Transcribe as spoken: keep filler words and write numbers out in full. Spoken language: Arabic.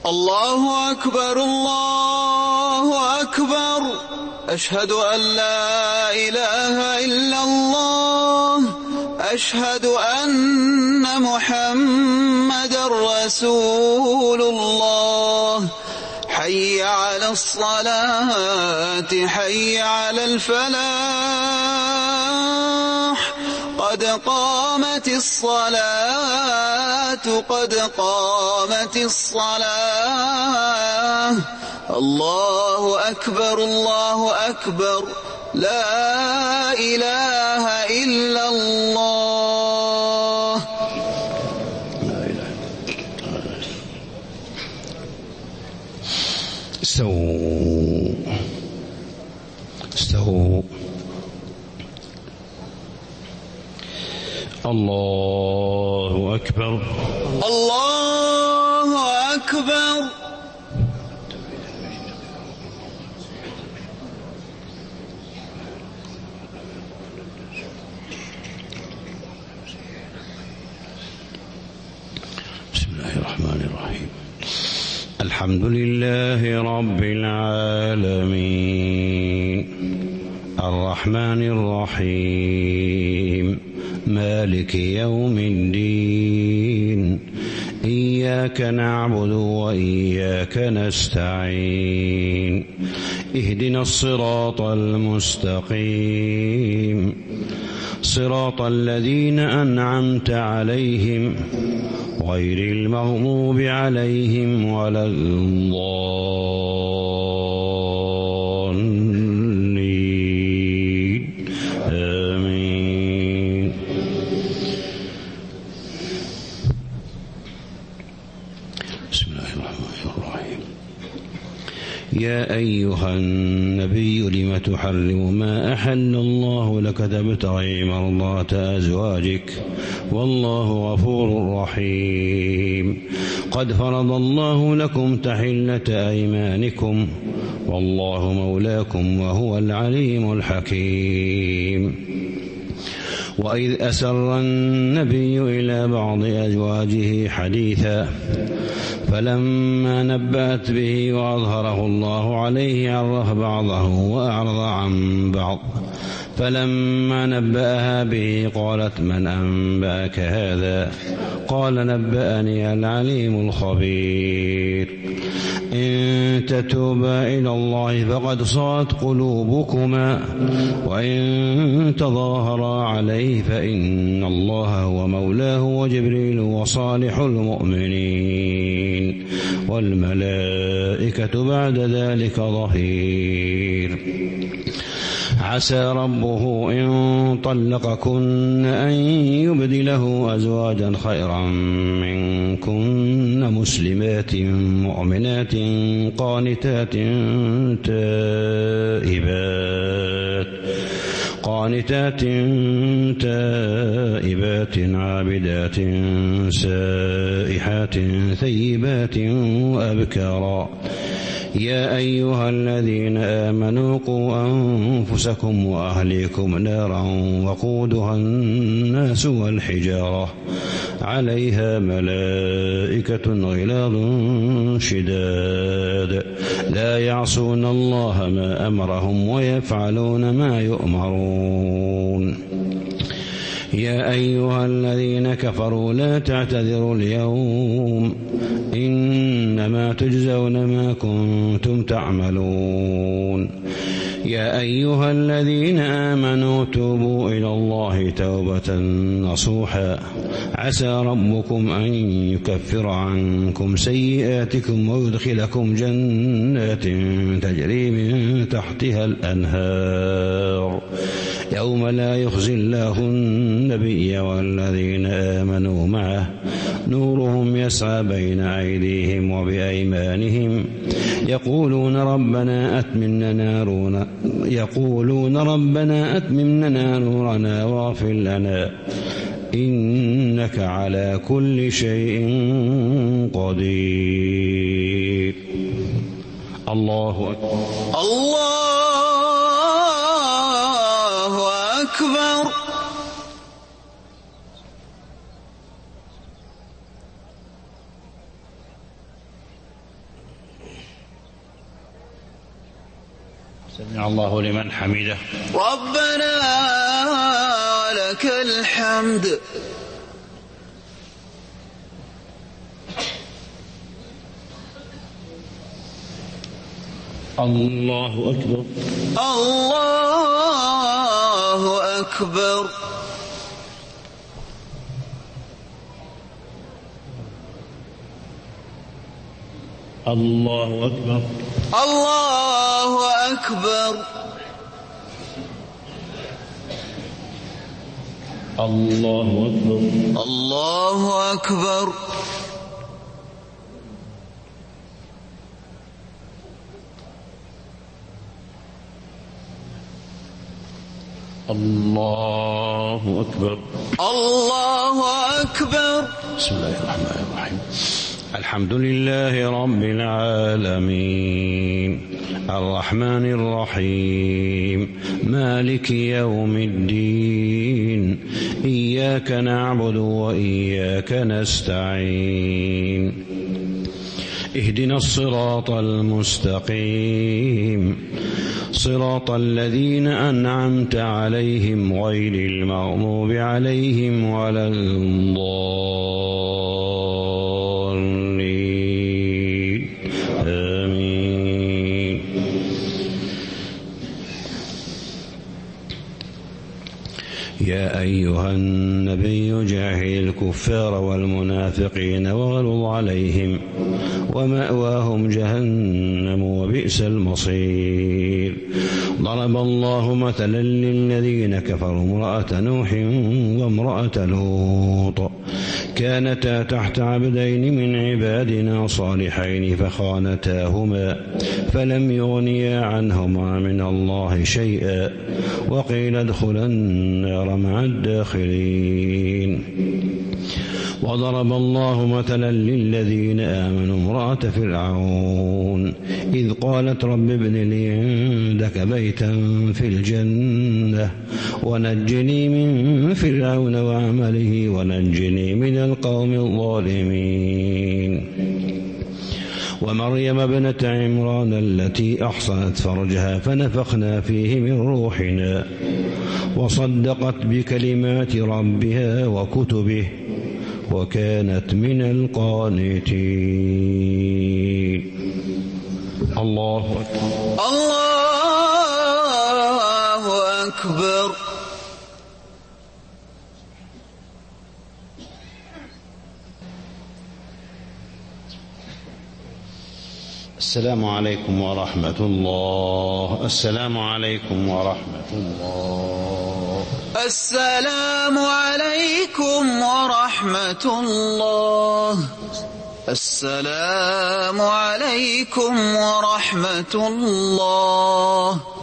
الله أكبر الله أكبر. أشهد أن لا إله إلا الله. أشهد أن محمدًا رسول الله. حي على الصلاة حي على الفلاح. قد قامت الصلاة قد قامت الصلاة. الله أكبر الله أكبر. لا إله إلا الله. استووا استووا. الله أكبر الله أكبر. بسم الله الرحمن الرحيم. الحمد لله رب العالمين الرحمن الرحيم مالك يوم الدين. إياك نعبد وإياك نستعين. اهدنا الصراط المستقيم صراط الذين أنعمت عليهم غير المغضوب عليهم ولا الضالين. آمين. بسم الله الرحمن الرحيم. يا أيها النبي لم تحرم ما أحل الله لك تبتغي مرضات أزواجك والله غفور رحيم. قد فرض الله لكم تحلة أيمانكم والله مولاكم وهو العليم الحكيم. وإذ أسر النبي إلى بعض أزواجه حديثا فلما نبأت به وأظهره الله عليه عرف بعضه وأعرض عن بعض. فلما نبأها به قالت من أنبأك هذا؟ قال نبأني العليم الخبير. إن تتوبا إلى الله فقد صغت قلوبكما وإن تظاهرا عليه فإن الله هو مولاه وجبريل وصالح المؤمنين والملائكة بعد ذلك ظهير. عسى ربه إن طلقكن أن يبدله أزواجا خيرا منكن مسلمات مؤمنات قانتات تائبات قانتات تائبات عابدات سائحات ثيبات وأبكارا. يا أيها الذين آمنوا قوا أنفسكم وأهليكم نارا وقودها الناس والحجارة عليها ملائكة غلاظ شداد لا يعصون الله ما أمرهم ويفعلون ما يؤمرون. يا أيها الذين كفروا لا تعتذروا اليوم إنما تجزون ما كنتم تعملون. يا أيها الذين آمنوا توبوا إلى الله توبة نصوحا عسى ربكم أن يكفر عنكم سيئاتكم ويدخلكم جنات تجري من تحتها الأنهار يوم لا يخزي الله النبي والذين آمنوا معه نورهم يسعى بين أيديهم وبأيمانهم يقولون ربنا أتمم لنا نورنا يقولون ربنا أتمم لنا نورنا واغفر لنا إنك على كل شيء قدير. الله أكبر. الله أكبر. سمع الله لمن حمده. ربنا ولك الحمد. الله أكبر. الله أكبر. الله أكبر. الله أكبر. الله أكبر. الله أكبر. الله أكبر. الله أكبر. بسم الله الرحمن الرحيم. الحمد لله رب العالمين الرحمن الرحيم مالك يوم الدين إياك نعبد وإياك نستعين اهدنا الصراط المستقيم صراط الذين أنعمت عليهم غير المغضوب عليهم ولا الضالين آمين. يا أيها النبي جاهد الكفار والمنافقين واغلظ عليهم ومأواهم جهنم وبئس المصير. ضرب الله مثلا للذين كفروا امرأة نوح وامرأة لوط كانتا تحت عبدين من عبادنا صالحين فخانتاهما فلم يغنيا عنهما من الله شيئا وقيل ادخلا النار مع الداخلين. وضرب الله مثلا للذين آمنوا امرأة فرعون إذ قالت رب ابن لي عندك بيتا في الجنة ونجني من فرعون وعمله ونجني من القوم الظالمين. ومريم ابنة عمران التي أحصنت فرجها فنفخنا فيه من روحنا وصدقت بكلمات ربها وكتبه وكانت من القانتين. الله أكبر. الله أكبر. السلام عليكم ورحمة الله. السلام عليكم ورحمة الله. السلام عليكم ورحمة الله. السلام عليكم ورحمة الله.